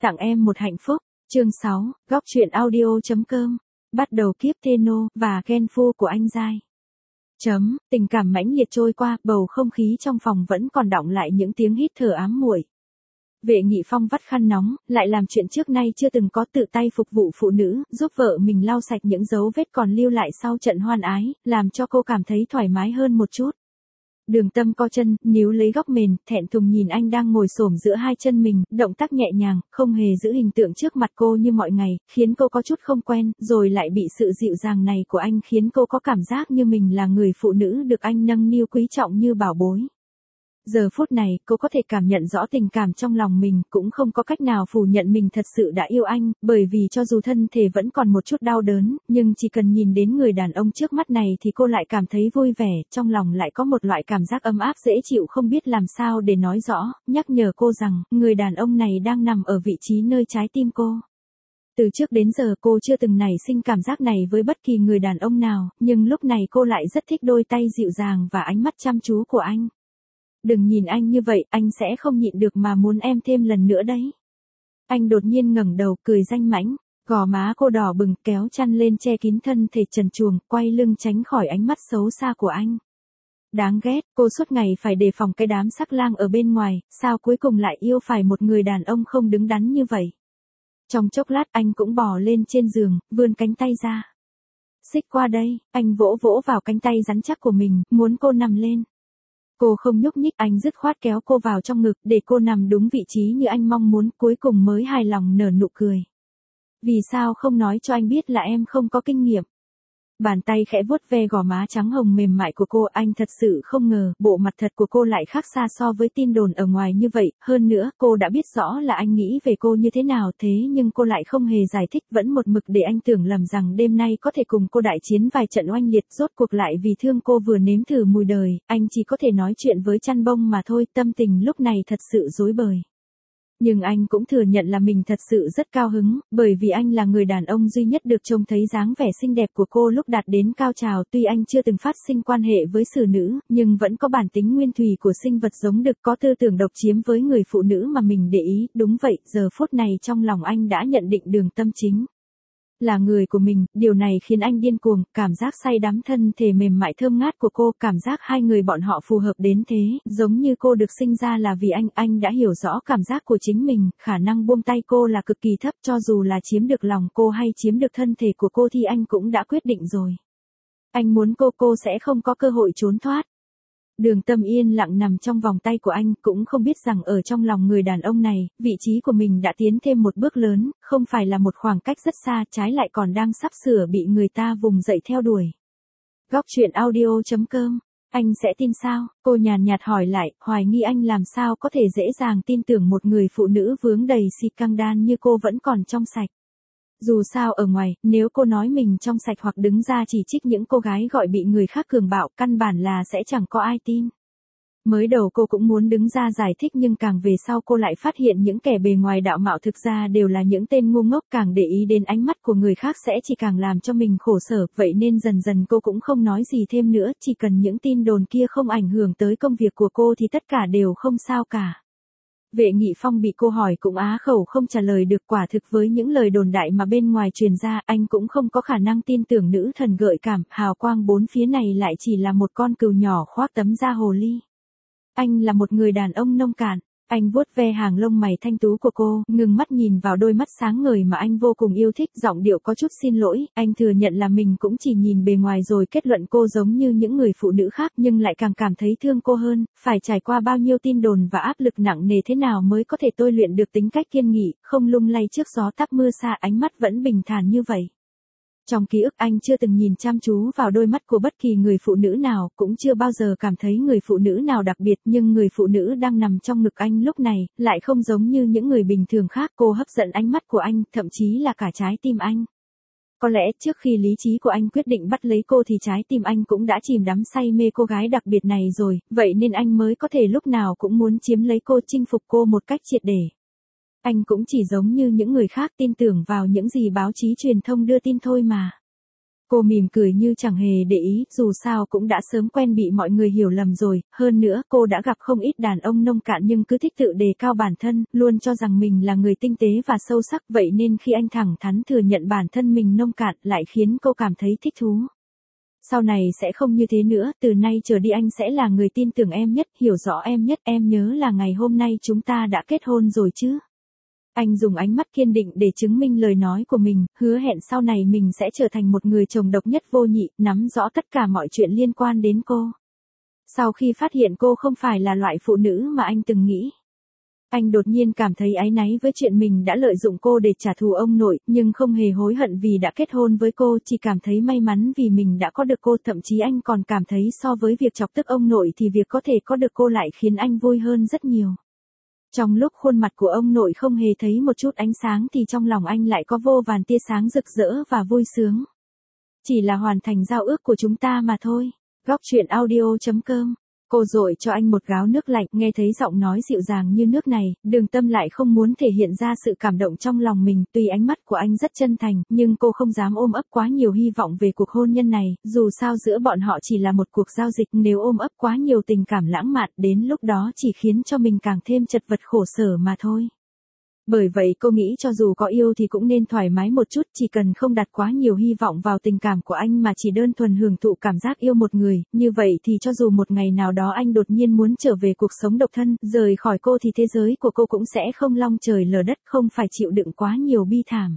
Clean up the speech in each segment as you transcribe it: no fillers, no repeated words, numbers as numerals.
tặng em một hạnh phúc. Chương 6, góc truyện audio.com. Bắt đầu kiếp Theno và ghen phu của anh Giai. Tình cảm mãnh liệt trôi qua, bầu không khí trong phòng vẫn còn đọng lại những tiếng hít thở ám muội. Vệ Nghị Phong vắt khăn nóng, lại làm chuyện trước nay chưa từng có, tự tay phục vụ phụ nữ, giúp vợ mình lau sạch những dấu vết còn lưu lại sau trận hoan ái, làm cho cô cảm thấy thoải mái hơn một chút. Đường Tâm co chân, níu lấy góc mền, thẹn thùng nhìn anh đang ngồi xổm giữa hai chân mình, động tác nhẹ nhàng, không hề giữ hình tượng trước mặt cô như mọi ngày, khiến cô có chút không quen, rồi lại bị sự dịu dàng này của anh khiến cô có cảm giác như mình là người phụ nữ được anh nâng niu quý trọng như bảo bối. Giờ phút này, cô có thể cảm nhận rõ tình cảm trong lòng mình, cũng không có cách nào phủ nhận mình thật sự đã yêu anh, bởi vì cho dù thân thể vẫn còn một chút đau đớn, nhưng chỉ cần nhìn đến người đàn ông trước mắt này thì cô lại cảm thấy vui vẻ, trong lòng lại có một loại cảm giác ấm áp dễ chịu không biết làm sao để nói rõ, nhắc nhở cô rằng, người đàn ông này đang nằm ở vị trí nơi trái tim cô. Từ trước đến giờ cô chưa từng nảy sinh cảm giác này với bất kỳ người đàn ông nào, nhưng lúc này cô lại rất thích đôi tay dịu dàng và ánh mắt chăm chú của anh. Đừng nhìn anh như vậy, anh sẽ không nhịn được mà muốn em thêm lần nữa đấy. Anh đột nhiên ngẩng đầu, cười danh mãnh, gò má cô đỏ bừng, kéo chăn lên che kín thân thể trần truồng, quay lưng tránh khỏi ánh mắt xấu xa của anh. Đáng ghét, cô suốt ngày phải đề phòng cái đám sắc lang ở bên ngoài, sao cuối cùng lại yêu phải một người đàn ông không đứng đắn như vậy. Trong chốc lát anh cũng bò lên trên giường, vươn cánh tay ra. Xích qua đây, anh vỗ vỗ vào cánh tay rắn chắc của mình, muốn cô nằm lên. Cô không nhúc nhích, anh dứt khoát kéo cô vào trong ngực để cô nằm đúng vị trí như anh mong muốn, cuối cùng mới hài lòng nở nụ cười. Vì sao không nói cho anh biết là em không có kinh nghiệm? Bàn tay khẽ vuốt ve gò má trắng hồng mềm mại của cô, anh thật sự không ngờ, bộ mặt thật của cô lại khác xa so với tin đồn ở ngoài như vậy, hơn nữa, cô đã biết rõ là anh nghĩ về cô như thế nào thế nhưng cô lại không hề giải thích, vẫn một mực để anh tưởng lầm rằng đêm nay có thể cùng cô đại chiến vài trận oanh liệt, rốt cuộc lại vì thương cô vừa nếm thử mùi đời, anh chỉ có thể nói chuyện với chăn bông mà thôi, tâm tình lúc này thật sự rối bời. Nhưng anh cũng thừa nhận là mình thật sự rất cao hứng, bởi vì anh là người đàn ông duy nhất được trông thấy dáng vẻ xinh đẹp của cô lúc đạt đến cao trào. Tuy anh chưa từng phát sinh quan hệ với xử nữ, nhưng vẫn có bản tính nguyên thủy của sinh vật giống đực, có tư tưởng độc chiếm với người phụ nữ mà mình để ý. Đúng vậy, giờ phút này trong lòng anh đã nhận định Đường Tâm chính là người của mình, điều này khiến anh điên cuồng, cảm giác say đắm thân thể mềm mại thơm ngát của cô, cảm giác hai người bọn họ phù hợp đến thế, giống như cô được sinh ra là vì anh đã hiểu rõ cảm giác của chính mình, khả năng buông tay cô là cực kỳ thấp, cho dù là chiếm được lòng cô hay chiếm được thân thể của cô thì anh cũng đã quyết định rồi. Anh muốn cô sẽ không có cơ hội trốn thoát. Đường Tâm yên lặng nằm trong vòng tay của anh, cũng không biết rằng ở trong lòng người đàn ông này, vị trí của mình đã tiến thêm một bước lớn, không phải là một khoảng cách rất xa, trái lại còn đang sắp sửa bị người ta vùng dậy theo đuổi. Góc truyện audio.com. Anh sẽ tin sao? Cô nhàn nhạt hỏi lại, hoài nghi anh làm sao có thể dễ dàng tin tưởng một người phụ nữ vướng đầy xì căng đan như cô vẫn còn trong sạch. Dù sao ở ngoài, nếu cô nói mình trong sạch hoặc đứng ra chỉ trích những cô gái gọi bị người khác cường bạo, căn bản là sẽ chẳng có ai tin. Mới đầu cô cũng muốn đứng ra giải thích nhưng càng về sau cô lại phát hiện những kẻ bề ngoài đạo mạo thực ra đều là những tên ngu ngốc, càng để ý đến ánh mắt của người khác sẽ chỉ càng làm cho mình khổ sở, vậy nên dần dần cô cũng không nói gì thêm nữa, chỉ cần những tin đồn kia không ảnh hưởng tới công việc của cô thì tất cả đều không sao cả. Vệ Nghị Phong bị cô hỏi cũng á khẩu không trả lời được, quả thực với những lời đồn đại mà bên ngoài truyền ra, anh cũng không có khả năng tin tưởng nữ thần gợi cảm, hào quang bốn phía này lại chỉ là một con cừu nhỏ khoác tấm da hồ ly. Anh là một người đàn ông nông cạn. Anh vuốt ve hàng lông mày thanh tú của cô, ngừng mắt nhìn vào đôi mắt sáng ngời mà anh vô cùng yêu thích, giọng điệu có chút xin lỗi, anh thừa nhận là mình cũng chỉ nhìn bề ngoài rồi kết luận cô giống như những người phụ nữ khác nhưng lại càng cảm thấy thương cô hơn, phải trải qua bao nhiêu tin đồn và áp lực nặng nề thế nào mới có thể tôi luyện được tính cách kiên nghị, không lung lay trước gió táp mưa xa, ánh mắt vẫn bình thản như vậy. Trong ký ức anh chưa từng nhìn chăm chú vào đôi mắt của bất kỳ người phụ nữ nào, cũng chưa bao giờ cảm thấy người phụ nữ nào đặc biệt, nhưng người phụ nữ đang nằm trong ngực anh lúc này, lại không giống như những người bình thường khác, cô hấp dẫn ánh mắt của anh, thậm chí là cả trái tim anh. Có lẽ trước khi lý trí của anh quyết định bắt lấy cô thì trái tim anh cũng đã chìm đắm say mê cô gái đặc biệt này rồi, vậy nên anh mới có thể lúc nào cũng muốn chiếm lấy cô, chinh phục cô một cách triệt để. Anh cũng chỉ giống như những người khác tin tưởng vào những gì báo chí truyền thông đưa tin thôi mà. Cô mỉm cười như chẳng hề để ý, dù sao cũng đã sớm quen bị mọi người hiểu lầm rồi, hơn nữa cô đã gặp không ít đàn ông nông cạn nhưng cứ thích tự đề cao bản thân, luôn cho rằng mình là người tinh tế và sâu sắc, vậy nên khi anh thẳng thắn thừa nhận bản thân mình nông cạn lại khiến cô cảm thấy thích thú. Sau này sẽ không như thế nữa, từ nay trở đi anh sẽ là người tin tưởng em nhất, hiểu rõ em nhất, em nhớ là ngày hôm nay chúng ta đã kết hôn rồi chứ. Anh dùng ánh mắt kiên định để chứng minh lời nói của mình, hứa hẹn sau này mình sẽ trở thành một người chồng độc nhất vô nhị, nắm rõ tất cả mọi chuyện liên quan đến cô. Sau khi phát hiện cô không phải là loại phụ nữ mà anh từng nghĩ, anh đột nhiên cảm thấy áy náy với chuyện mình đã lợi dụng cô để trả thù ông nội, nhưng không hề hối hận vì đã kết hôn với cô, chỉ cảm thấy may mắn vì mình đã có được cô, thậm chí anh còn cảm thấy so với việc chọc tức ông nội thì việc có thể có được cô lại khiến anh vui hơn rất nhiều. Trong lúc khuôn mặt của ông nội không hề thấy một chút ánh sáng thì trong lòng anh lại có vô vàn tia sáng rực rỡ và vui sướng. Chỉ là hoàn thành giao ước của chúng ta mà thôi. Góc truyện audio.com. Cô dội cho anh một gáo nước lạnh, nghe thấy giọng nói dịu dàng như nước này, Đường Tâm lại không muốn thể hiện ra sự cảm động trong lòng mình, tuy ánh mắt của anh rất chân thành, nhưng cô không dám ôm ấp quá nhiều hy vọng về cuộc hôn nhân này, dù sao giữa bọn họ chỉ là một cuộc giao dịch, nếu ôm ấp quá nhiều tình cảm lãng mạn, đến lúc đó chỉ khiến cho mình càng thêm chật vật khổ sở mà thôi. Bởi vậy cô nghĩ cho dù có yêu thì cũng nên thoải mái một chút, chỉ cần không đặt quá nhiều hy vọng vào tình cảm của anh mà chỉ đơn thuần hưởng thụ cảm giác yêu một người, như vậy thì cho dù một ngày nào đó anh đột nhiên muốn trở về cuộc sống độc thân, rời khỏi cô thì thế giới của cô cũng sẽ không long trời lở đất, không phải chịu đựng quá nhiều bi thảm.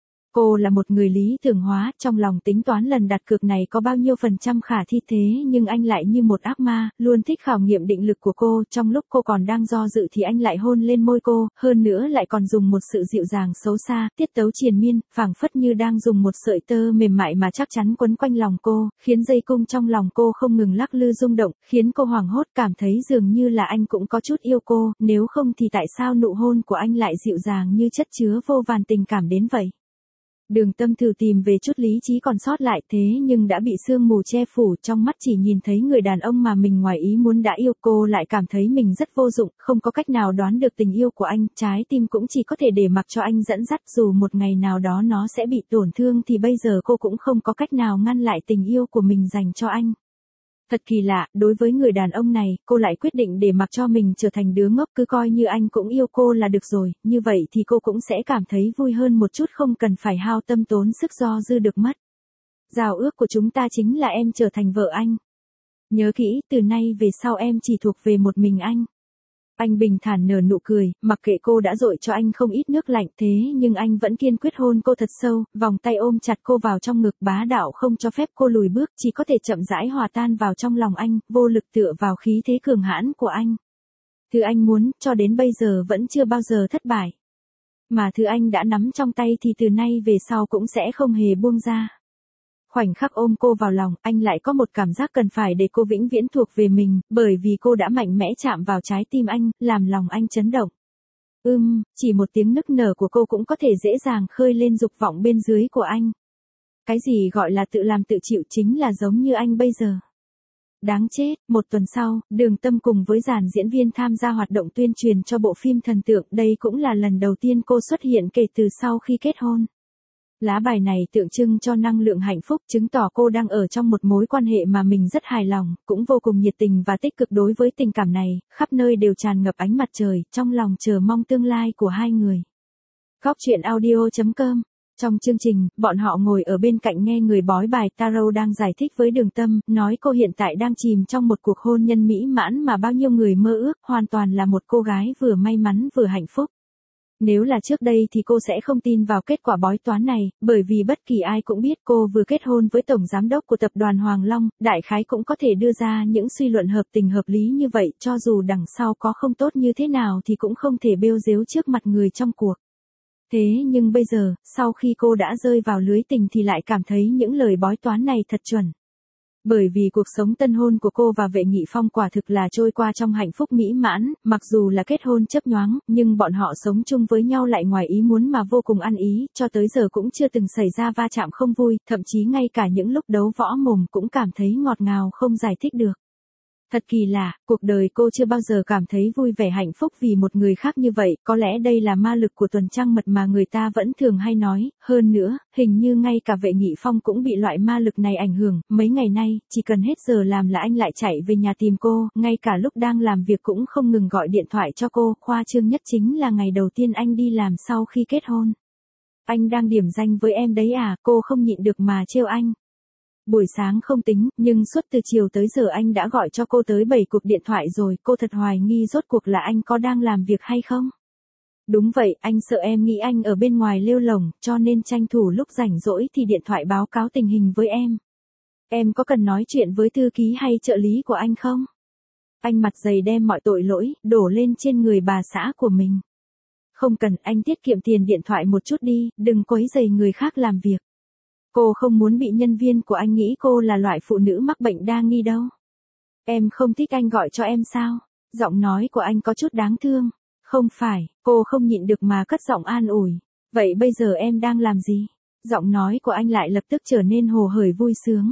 Cô là một người lý tưởng hóa, trong lòng tính toán lần đặt cược này có bao nhiêu % khả thi, thế nhưng anh lại như một ác ma, luôn thích khảo nghiệm định lực của cô, trong lúc cô còn đang do dự thì anh lại hôn lên môi cô, hơn nữa lại còn dùng một sự dịu dàng xấu xa, tiết tấu triền miên, phảng phất như đang dùng một sợi tơ mềm mại mà chắc chắn quấn quanh lòng cô, khiến dây cung trong lòng cô không ngừng lắc lư rung động, khiến cô hoảng hốt cảm thấy dường như là anh cũng có chút yêu cô, nếu không thì tại sao nụ hôn của anh lại dịu dàng như chất chứa vô vàn tình cảm đến vậy. Đường Tâm thử tìm về chút lý trí còn sót lại, thế nhưng đã bị sương mù che phủ, trong mắt chỉ nhìn thấy người đàn ông mà mình ngoài ý muốn đã yêu, cô lại cảm thấy mình rất vô dụng, không có cách nào đoán được tình yêu của anh, trái tim cũng chỉ có thể để mặc cho anh dẫn dắt, dù một ngày nào đó nó sẽ bị tổn thương thì bây giờ cô cũng không có cách nào ngăn lại tình yêu của mình dành cho anh. Thật kỳ lạ, đối với người đàn ông này, cô lại quyết định để mặc cho mình trở thành đứa ngốc, cứ coi như anh cũng yêu cô là được rồi, như vậy thì cô cũng sẽ cảm thấy vui hơn một chút, không cần phải hao tâm tốn sức do dư được mất. Giao ước của chúng ta chính là em trở thành vợ anh. Nhớ kỹ, từ nay về sau em chỉ thuộc về một mình anh. Anh bình thản nở nụ cười, mặc kệ cô đã dội cho anh không ít nước lạnh, thế nhưng anh vẫn kiên quyết hôn cô thật sâu, vòng tay ôm chặt cô vào trong ngực, bá đạo không cho phép cô lùi bước, chỉ có thể chậm rãi hòa tan vào trong lòng anh, vô lực tựa vào khí thế cường hãn của anh. Thứ anh muốn, cho đến bây giờ vẫn chưa bao giờ thất bại. Mà thứ anh đã nắm trong tay thì từ nay về sau cũng sẽ không hề buông ra. Khoảnh khắc ôm cô vào lòng, anh lại có một cảm giác cần phải để cô vĩnh viễn thuộc về mình, bởi vì cô đã mạnh mẽ chạm vào trái tim anh, làm lòng anh chấn động. Chỉ một tiếng nức nở của cô cũng có thể dễ dàng khơi lên dục vọng bên dưới của anh. Cái gì gọi là tự làm tự chịu chính là giống như anh bây giờ. Đáng chết, một tuần sau, Đường Tâm cùng với dàn diễn viên tham gia hoạt động tuyên truyền cho bộ phim thần tượng, đây cũng là lần đầu tiên cô xuất hiện kể từ sau khi kết hôn. Lá bài này tượng trưng cho năng lượng hạnh phúc, chứng tỏ cô đang ở trong một mối quan hệ mà mình rất hài lòng, cũng vô cùng nhiệt tình và tích cực đối với tình cảm này, khắp nơi đều tràn ngập ánh mặt trời, trong lòng chờ mong tương lai của hai người. Góc truyện audio.com. Trong chương trình, bọn họ ngồi ở bên cạnh nghe người bói bài tarot đang giải thích với Đường Tâm, nói cô hiện tại đang chìm trong một cuộc hôn nhân mỹ mãn mà bao nhiêu người mơ ước, hoàn toàn là một cô gái vừa may mắn vừa hạnh phúc. Nếu là trước đây thì cô sẽ không tin vào kết quả bói toán này, bởi vì bất kỳ ai cũng biết cô vừa kết hôn với tổng giám đốc của tập đoàn Hoàng Long, đại khái cũng có thể đưa ra những suy luận hợp tình hợp lý như vậy, cho dù đằng sau có không tốt như thế nào thì cũng không thể bêu dếu trước mặt người trong cuộc. Thế nhưng bây giờ, sau khi cô đã rơi vào lưới tình thì lại cảm thấy những lời bói toán này thật chuẩn. Bởi vì cuộc sống tân hôn của cô và Vệ Nghị Phong quả thực là trôi qua trong hạnh phúc mỹ mãn, mặc dù là kết hôn chớp nhoáng, nhưng bọn họ sống chung với nhau lại ngoài ý muốn mà vô cùng ăn ý, cho tới giờ cũng chưa từng xảy ra va chạm không vui, thậm chí ngay cả những lúc đấu võ mồm cũng cảm thấy ngọt ngào không giải thích được. Thật kỳ lạ, cuộc đời cô chưa bao giờ cảm thấy vui vẻ hạnh phúc vì một người khác như vậy, có lẽ đây là ma lực của tuần trăng mật mà người ta vẫn thường hay nói, hơn nữa, hình như ngay cả Vệ Nghị Phong cũng bị loại ma lực này ảnh hưởng, mấy ngày nay, chỉ cần hết giờ làm là anh lại chạy về nhà tìm cô, ngay cả lúc đang làm việc cũng không ngừng gọi điện thoại cho cô, khoa trương nhất chính là ngày đầu tiên anh đi làm sau khi kết hôn. Anh đang điểm danh với em đấy à, cô không nhịn được mà trêu anh. Buổi sáng không tính, nhưng suốt từ chiều tới giờ anh đã gọi cho cô tới 7 cuộc điện thoại rồi, cô thật hoài nghi rốt cuộc là anh có đang làm việc hay không? Đúng vậy, anh sợ em nghĩ anh ở bên ngoài lêu lổng, cho nên tranh thủ lúc rảnh rỗi thì điện thoại báo cáo tình hình với em. Em có cần nói chuyện với thư ký hay trợ lý của anh không? Anh mặt dày đem mọi tội lỗi, đổ lên trên người bà xã của mình. Không cần, anh tiết kiệm tiền điện thoại một chút đi, đừng quấy rầy người khác làm việc. Cô không muốn bị nhân viên của anh nghĩ cô là loại phụ nữ mắc bệnh đa nghi đâu. Em không thích anh gọi cho em sao? Giọng nói của anh có chút đáng thương. Không phải, cô không nhịn được mà cất giọng an ủi. Vậy bây giờ em đang làm gì? Giọng nói của anh lại lập tức trở nên hồ hởi vui sướng.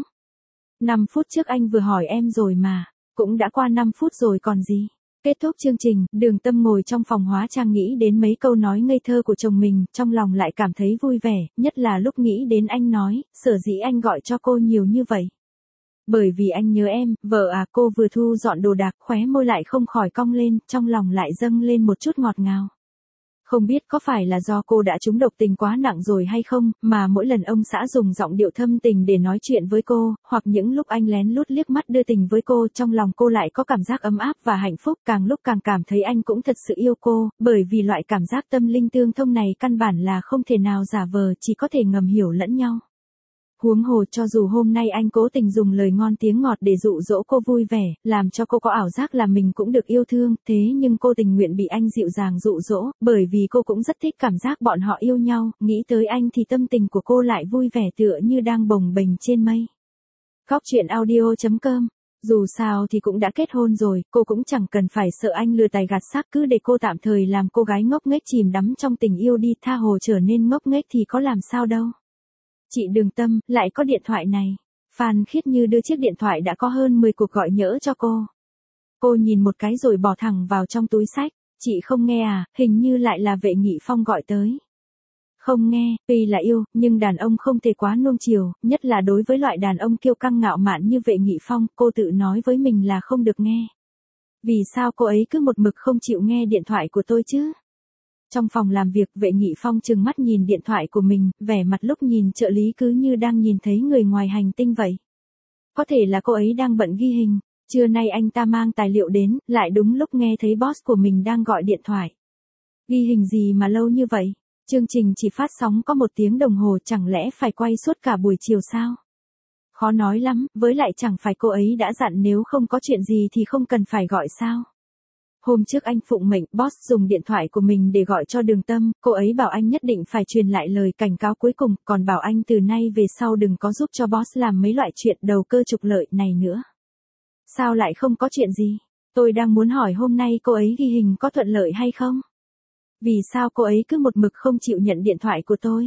5 phút trước anh vừa hỏi em rồi mà. Cũng đã qua 5 phút rồi còn gì? Kết thúc chương trình, Đường Tâm ngồi trong phòng hóa trang nghĩ đến mấy câu nói ngây thơ của chồng mình, trong lòng lại cảm thấy vui vẻ, nhất là lúc nghĩ đến anh nói, sở dĩ anh gọi cho cô nhiều như vậy. Bởi vì anh nhớ em, vợ à, cô vừa thu dọn đồ đạc, khóe môi lại không khỏi cong lên, trong lòng lại dâng lên một chút ngọt ngào. Không biết có phải là do cô đã trúng độc tình quá nặng rồi hay không, mà mỗi lần ông xã dùng giọng điệu thâm tình để nói chuyện với cô, hoặc những lúc anh lén lút liếc mắt đưa tình với cô, trong lòng cô lại có cảm giác ấm áp và hạnh phúc, càng lúc càng cảm thấy anh cũng thật sự yêu cô, bởi vì loại cảm giác tâm linh tương thông này căn bản là không thể nào giả vờ, chỉ có thể ngầm hiểu lẫn nhau. Huống hồ cho dù hôm nay anh cố tình dùng lời ngon tiếng ngọt để dụ dỗ cô vui vẻ, làm cho cô có ảo giác là mình cũng được yêu thương, thế nhưng cô tình nguyện bị anh dịu dàng dụ dỗ, bởi vì cô cũng rất thích cảm giác bọn họ yêu nhau, nghĩ tới anh thì tâm tình của cô lại vui vẻ tựa như đang bồng bềnh trên mây. Góc truyện audio.com. Dù sao thì cũng đã kết hôn rồi, cô cũng chẳng cần phải sợ anh lừa tài gạt xác, cứ để cô tạm thời làm cô gái ngốc nghếch chìm đắm trong tình yêu đi, tha hồ trở nên ngốc nghếch thì có làm sao đâu. Chị Đường Tâm, lại có điện thoại này. Phan Khiết Như đưa chiếc điện thoại đã có hơn 10 cuộc gọi nhỡ cho cô. Cô nhìn một cái rồi bỏ thẳng vào trong túi xách. Chị không nghe à, hình như lại là Vệ Nghị Phong gọi tới. Không nghe, tuy là yêu, nhưng đàn ông không thể quá nuông chiều, nhất là đối với loại đàn ông kiêu căng ngạo mạn như Vệ Nghị Phong, cô tự nói với mình là không được nghe. Vì sao cô ấy cứ một mực không chịu nghe điện thoại của tôi chứ? Trong phòng làm việc, Vệ Nghị Phong trừng mắt nhìn điện thoại của mình, vẻ mặt lúc nhìn trợ lý cứ như đang nhìn thấy người ngoài hành tinh vậy. Có thể là cô ấy đang bận ghi hình, trưa nay anh ta mang tài liệu đến, lại đúng lúc nghe thấy boss của mình đang gọi điện thoại. Ghi hình gì mà lâu như vậy? Chương trình chỉ phát sóng có 1 tiếng đồng hồ, chẳng lẽ phải quay suốt cả buổi chiều sao? Khó nói lắm, với lại chẳng phải cô ấy đã dặn nếu không có chuyện gì thì không cần phải gọi sao? Hôm trước anh phụng mệnh, boss dùng điện thoại của mình để gọi cho Đường Tâm, cô ấy bảo anh nhất định phải truyền lại lời cảnh cáo cuối cùng, còn bảo anh từ nay về sau đừng có giúp cho boss làm mấy loại chuyện đầu cơ trục lợi này nữa. Sao lại không có chuyện gì? Tôi đang muốn hỏi hôm nay cô ấy ghi hình có thuận lợi hay không? Vì sao cô ấy cứ một mực không chịu nhận điện thoại của tôi?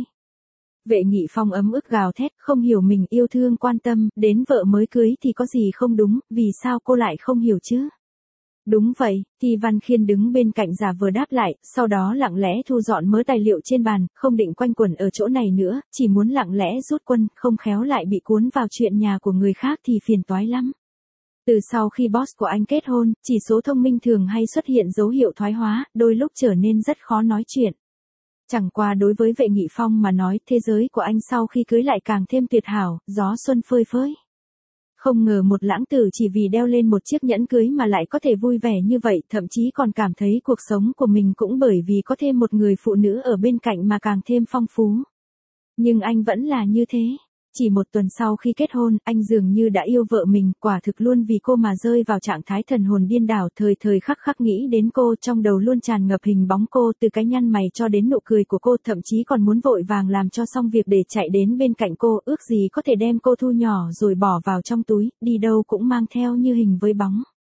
Vệ Nghị Phong ấm ức gào thét, không hiểu mình yêu thương quan tâm, đến vợ mới cưới thì có gì không đúng, vì sao cô lại không hiểu chứ? Đúng vậy, thì Văn Khiên đứng bên cạnh giả vờ đáp lại, sau đó lặng lẽ thu dọn mớ tài liệu trên bàn, không định quanh quẩn ở chỗ này nữa, chỉ muốn lặng lẽ rút quân, không khéo lại bị cuốn vào chuyện nhà của người khác thì phiền toái lắm. Từ sau khi boss của anh kết hôn, chỉ số thông minh thường hay xuất hiện dấu hiệu thoái hóa, đôi lúc trở nên rất khó nói chuyện. Chẳng qua đối với Vệ Nghị Phong mà nói, thế giới của anh sau khi cưới lại càng thêm tuyệt hảo, gió xuân phơi phới. Không ngờ một lãng tử chỉ vì đeo lên một chiếc nhẫn cưới mà lại có thể vui vẻ như vậy, thậm chí còn cảm thấy cuộc sống của mình cũng bởi vì có thêm một người phụ nữ ở bên cạnh mà càng thêm phong phú. Nhưng anh vẫn là như thế. Chỉ 1 tuần sau khi kết hôn, anh dường như đã yêu vợ mình, quả thực luôn vì cô mà rơi vào trạng thái thần hồn điên đảo, thời thời khắc khắc nghĩ đến cô, trong đầu luôn tràn ngập hình bóng cô, từ cái nhăn mày cho đến nụ cười của cô, thậm chí còn muốn vội vàng làm cho xong việc để chạy đến bên cạnh cô, ước gì có thể đem cô thu nhỏ rồi bỏ vào trong túi, đi đâu cũng mang theo như hình với bóng.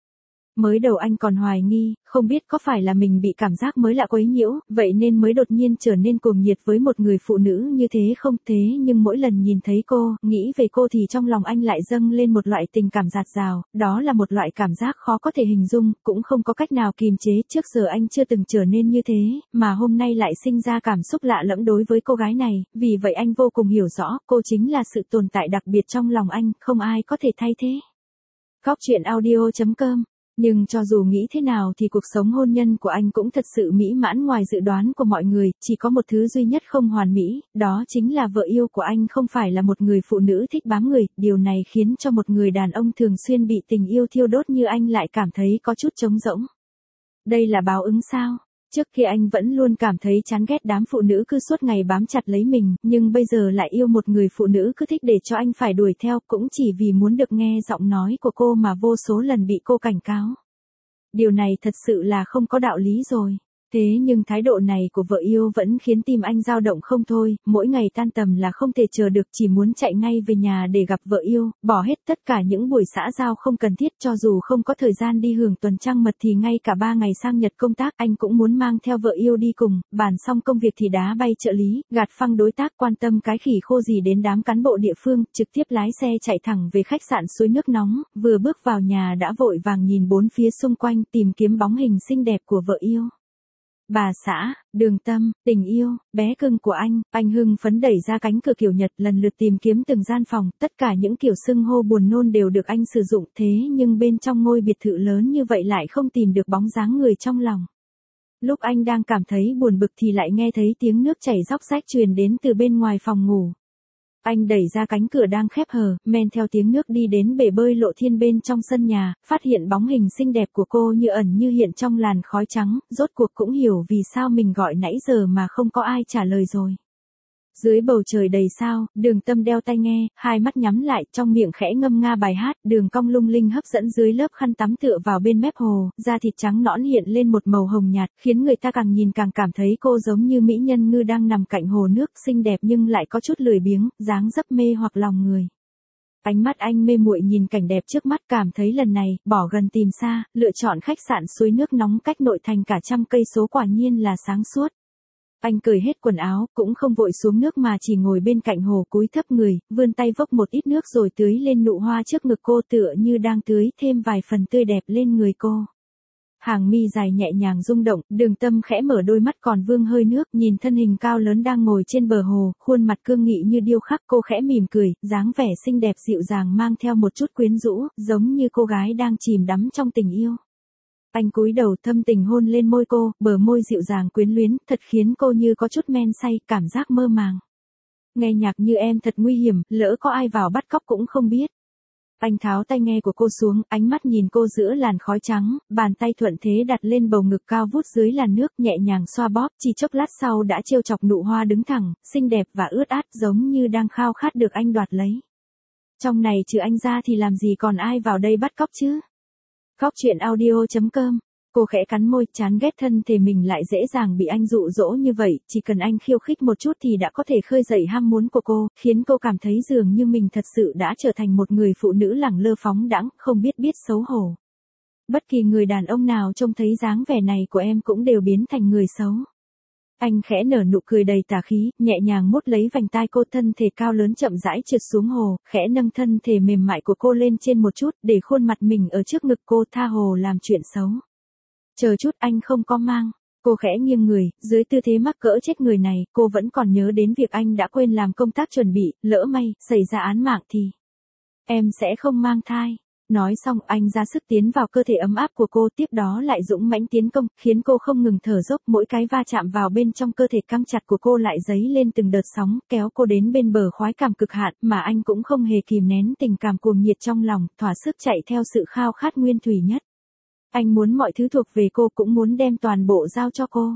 Mới đầu anh còn hoài nghi, không biết có phải là mình bị cảm giác mới lạ quấy nhiễu, vậy nên mới đột nhiên trở nên cuồng nhiệt với một người phụ nữ như thế không thế nhưng mỗi lần nhìn thấy cô, nghĩ về cô thì trong lòng anh lại dâng lên một loại tình cảm dạt dào, đó là một loại cảm giác khó có thể hình dung, cũng không có cách nào kìm chế, trước giờ anh chưa từng trở nên như thế, mà hôm nay lại sinh ra cảm xúc lạ lẫm đối với cô gái này, vì vậy anh vô cùng hiểu rõ, cô chính là sự tồn tại đặc biệt trong lòng anh, không ai có thể thay thế. Góc truyện audio.com. Nhưng cho dù nghĩ thế nào thì cuộc sống hôn nhân của anh cũng thật sự mỹ mãn ngoài dự đoán của mọi người, chỉ có một thứ duy nhất không hoàn mỹ, đó chính là vợ yêu của anh không phải là một người phụ nữ thích bám người, điều này khiến cho một người đàn ông thường xuyên bị tình yêu thiêu đốt như anh lại cảm thấy có chút trống rỗng. Đây là báo ứng sao? Trước kia anh vẫn luôn cảm thấy chán ghét đám phụ nữ cứ suốt ngày bám chặt lấy mình, nhưng bây giờ lại yêu một người phụ nữ cứ thích để cho anh phải đuổi theo, cũng chỉ vì muốn được nghe giọng nói của cô mà vô số lần bị cô cảnh cáo. Điều này thật sự là không có đạo lý rồi. Thế nhưng thái độ này của vợ yêu vẫn khiến tim anh dao động không thôi, mỗi ngày tan tầm là không thể chờ được, chỉ muốn chạy ngay về nhà để gặp vợ yêu, bỏ hết tất cả những buổi xã giao không cần thiết, cho dù không có thời gian đi hưởng tuần trăng mật thì ngay cả 3 ngày sang Nhật công tác anh cũng muốn mang theo vợ yêu đi cùng, bàn xong công việc thì đá bay trợ lý, gạt phăng đối tác, quan tâm cái khỉ khô gì đến đám cán bộ địa phương, trực tiếp lái xe chạy thẳng về khách sạn Suối Nước Nóng, vừa bước vào nhà đã vội vàng nhìn bốn phía xung quanh tìm kiếm bóng hình xinh đẹp của vợ yêu. Bà xã, Đường Tâm, tình yêu, bé cưng của anh hưng phấn đẩy ra cánh cửa kiểu Nhật lần lượt tìm kiếm từng gian phòng, tất cả những kiểu xưng hô buồn nôn đều được anh sử dụng, thế nhưng bên trong ngôi biệt thự lớn như vậy lại không tìm được bóng dáng người trong lòng. Lúc anh đang cảm thấy buồn bực thì lại nghe thấy tiếng nước chảy róc rách truyền đến từ bên ngoài phòng ngủ. Anh đẩy ra cánh cửa đang khép hờ, men theo tiếng nước đi đến bể bơi Lộ Thiên bên trong sân nhà, phát hiện bóng hình xinh đẹp của cô như ẩn như hiện trong làn khói trắng, rốt cuộc cũng hiểu vì sao mình gọi nãy giờ mà không có ai trả lời rồi. Dưới bầu trời đầy sao, Đường Tâm đeo tai nghe, hai mắt nhắm lại, trong miệng khẽ ngâm nga bài hát, đường cong lung linh hấp dẫn dưới lớp khăn tắm tựa vào bên mép hồ, da thịt trắng nõn hiện lên một màu hồng nhạt, khiến người ta càng nhìn càng cảm thấy cô giống như mỹ nhân ngư đang nằm cạnh hồ nước, xinh đẹp nhưng lại có chút lười biếng, dáng dấp mê hoặc lòng người. Ánh mắt anh mê muội nhìn cảnh đẹp trước mắt, cảm thấy lần này, bỏ gần tìm xa, lựa chọn khách sạn Suối Nước Nóng cách nội thành cả 100 cây số quả nhiên là sáng suốt. Anh cởi hết quần áo, cũng không vội xuống nước mà chỉ ngồi bên cạnh hồ cúi thấp người, vươn tay vốc một ít nước rồi tưới lên nụ hoa trước ngực cô tựa như đang tưới thêm vài phần tươi đẹp lên người cô. Hàng mi dài nhẹ nhàng rung động, Đường Tâm khẽ mở đôi mắt còn vương hơi nước, nhìn thân hình cao lớn đang ngồi trên bờ hồ, khuôn mặt cương nghị như điêu khắc, cô khẽ mỉm cười, dáng vẻ xinh đẹp dịu dàng mang theo một chút quyến rũ, giống như cô gái đang chìm đắm trong tình yêu. Anh cúi đầu thâm tình hôn lên môi cô, bờ môi dịu dàng quyến luyến, thật khiến cô như có chút men say, cảm giác mơ màng. Nghe nhạc như em thật nguy hiểm, lỡ có ai vào bắt cóc cũng không biết. Anh tháo tai nghe của cô xuống, ánh mắt nhìn cô giữa làn khói trắng, bàn tay thuận thế đặt lên bầu ngực cao vút dưới làn nước, nhẹ nhàng xoa bóp, chỉ chốc lát sau đã trêu chọc nụ hoa đứng thẳng, xinh đẹp và ướt át giống như đang khao khát được anh đoạt lấy. Trong này trừ anh ra thì làm gì còn ai vào đây bắt cóc chứ? Góc truyện audio.com. Cô khẽ cắn môi, chán ghét thân thể mình lại dễ dàng bị anh dụ dỗ như vậy, chỉ cần anh khiêu khích một chút thì đã có thể khơi dậy ham muốn của cô, khiến cô cảm thấy dường như mình thật sự đã trở thành một người phụ nữ lẳng lơ phóng đãng, không biết xấu hổ. Bất kỳ người đàn ông nào trông thấy dáng vẻ này của em cũng đều biến thành người xấu. Anh khẽ nở nụ cười đầy tà khí, nhẹ nhàng mút lấy vành tai cô, thân thể cao lớn chậm rãi trượt xuống hồ, khẽ nâng thân thể mềm mại của cô lên trên một chút, để khuôn mặt mình ở trước ngực cô, tha hồ làm chuyện xấu. Chờ chút, anh không có mang. Cô khẽ nghiêng người, dưới tư thế mắc cỡ chết người này, cô vẫn còn nhớ đến việc anh đã quên làm công tác chuẩn bị, lỡ may, xảy ra án mạng thì em sẽ không mang thai. Nói xong, anh ra sức tiến vào cơ thể ấm áp của cô, tiếp đó lại dũng mãnh tiến công, khiến cô không ngừng thở dốc, mỗi cái va chạm vào bên trong cơ thể căng chặt của cô lại dấy lên từng đợt sóng, kéo cô đến bên bờ khoái cảm cực hạn, mà anh cũng không hề kìm nén tình cảm cuồng nhiệt trong lòng, thỏa sức chạy theo sự khao khát nguyên thủy nhất. Anh muốn mọi thứ thuộc về cô, cũng muốn đem toàn bộ giao cho cô.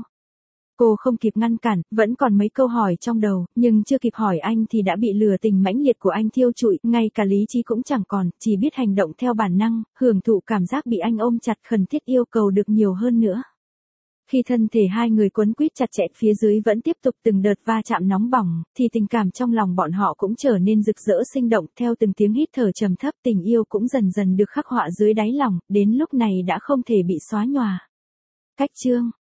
Cô không kịp ngăn cản, vẫn còn mấy câu hỏi trong đầu, nhưng chưa kịp hỏi anh thì đã bị lửa tình mãnh liệt của anh thiêu trụi, ngay cả lý trí cũng chẳng còn, chỉ biết hành động theo bản năng, hưởng thụ cảm giác bị anh ôm chặt, khẩn thiết yêu cầu được nhiều hơn nữa. Khi thân thể hai người quấn quýt chặt chẽ phía dưới vẫn tiếp tục từng đợt va chạm nóng bỏng, thì tình cảm trong lòng bọn họ cũng trở nên rực rỡ sinh động, theo từng tiếng hít thở trầm thấp tình yêu cũng dần dần được khắc họa dưới đáy lòng, đến lúc này đã không thể bị xóa nhòa. Cách chương